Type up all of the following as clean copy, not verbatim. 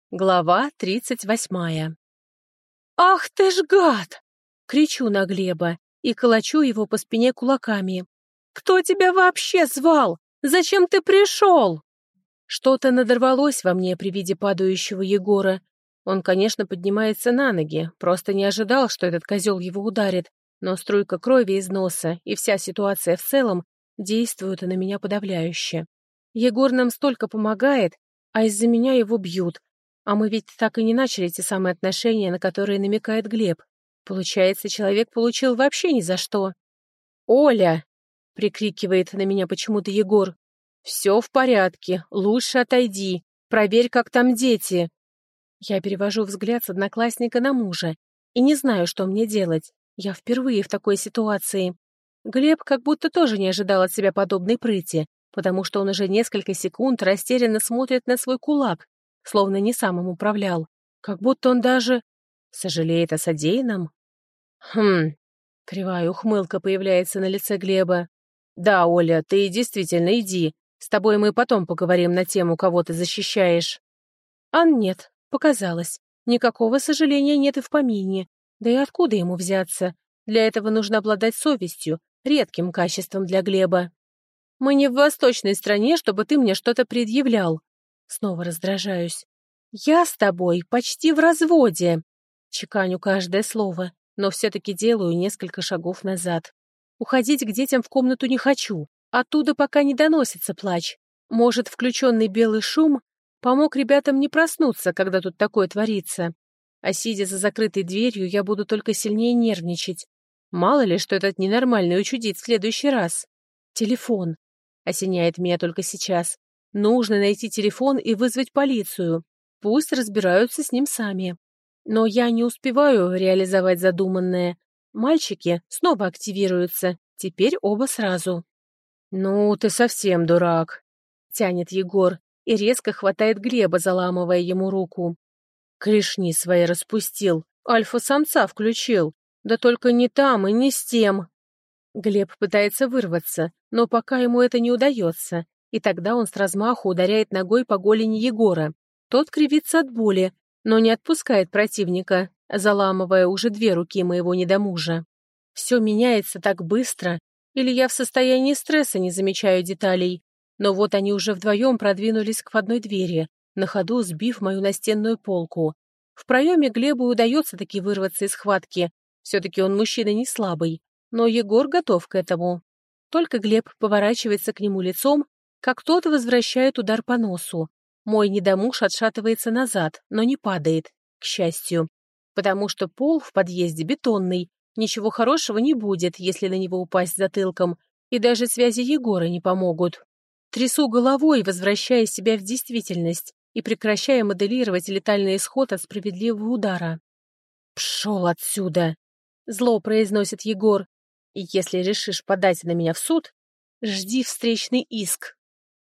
Глава 38. «Ах ты ж гад!» — кричу на Глеба и колочу его по спине кулаками. «Кто тебя вообще звал? Зачем ты пришел?» Что-то надорвалось во мне при виде падающего Егора. Он, конечно, поднимается на ноги, просто не ожидал, что этот козел его ударит, но струйка крови из носа и вся ситуация в целом действуют на меня подавляюще. Егор нам столько помогает, а из-за меня его бьют. А мы ведь так и не начали те самые отношения, на которые намекает Глеб. Получается, человек получил вообще ни за что. «Оля!» — прикрикивает на меня почему-то Егор. «Все в порядке, лучше отойди. Проверь, как там дети». Я перевожу взгляд с одноклассника на мужа и не знаю, что мне делать. Я впервые в такой ситуации. Глеб как будто тоже не ожидал от себя подобной прыти, потому что он уже несколько секунд растерянно смотрит на свой кулак, словно не сам им управлял. Как будто он даже сожалеет о содеянном. Кривая ухмылка появляется на лице Глеба. «Да, Оля, ты действительно иди. С тобой мы потом поговорим на тему, кого ты защищаешь». Нет, показалось. Никакого сожаления нет и в помине. Да и откуда ему взяться? Для этого нужно обладать совестью, редким качеством для Глеба. «Мы не в восточной стране, чтобы ты мне что-то предъявлял». Снова раздражаюсь. «Я с тобой почти в разводе». Чеканю каждое слово, но все-таки делаю несколько шагов назад. Уходить к детям в комнату не хочу. Оттуда пока не доносится плач. Может, включенный белый шум помог ребятам не проснуться, когда тут такое творится. А сидя за закрытой дверью, я буду только сильнее нервничать. Мало ли, что этот ненормальный учудит в следующий раз. Телефон. Осеняет меня только сейчас. Нужно найти телефон и вызвать полицию. Пусть разбираются с ним сами. Но я не успеваю реализовать задуманное. Мальчики снова активируются. Теперь оба сразу. «Ну, ты совсем дурак», — тянет Егор и резко хватает Глеба, заламывая ему руку. «Клешни свои распустил, альфа-самца включил. Да только не там и не с тем». Глеб пытается вырваться, но пока ему это не удается, и тогда он с размаху ударяет ногой по голени Егора. Тот кривится от боли, но не отпускает противника, заламывая уже две руки моего недомужа. Все меняется так быстро, или я в состоянии стресса не замечаю деталей, но вот они уже вдвоем продвинулись к входной двери, на ходу сбив мою настенную полку. В проеме Глебу удается таки вырваться из схватки, все-таки он мужчина не слабый. Но Егор готов к этому. Только Глеб поворачивается к нему лицом, как тот возвращает удар по носу. Мой недомуж отшатывается назад, но не падает, к счастью. Потому что пол в подъезде бетонный, ничего хорошего не будет, если на него упасть затылком, и даже связи Егора не помогут. Трясу головой, возвращая себя в действительность и прекращая моделировать летальный исход от справедливого удара. «Пшел отсюда!» — зло произносит Егор. И если решишь подать на меня в суд, жди встречный иск.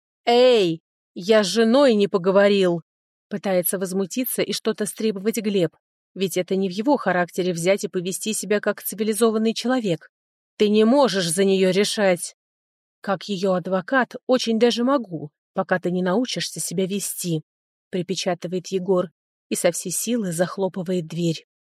«Эй, я с женой не поговорил!» Пытается возмутиться и что-то стребовать Глеб, ведь это не в его характере взять и повести себя как цивилизованный человек. Ты не можешь за нее решать. Как ее адвокат очень даже могу, пока ты не научишься себя вести, припечатывает Егор и со всей силы захлопывает дверь.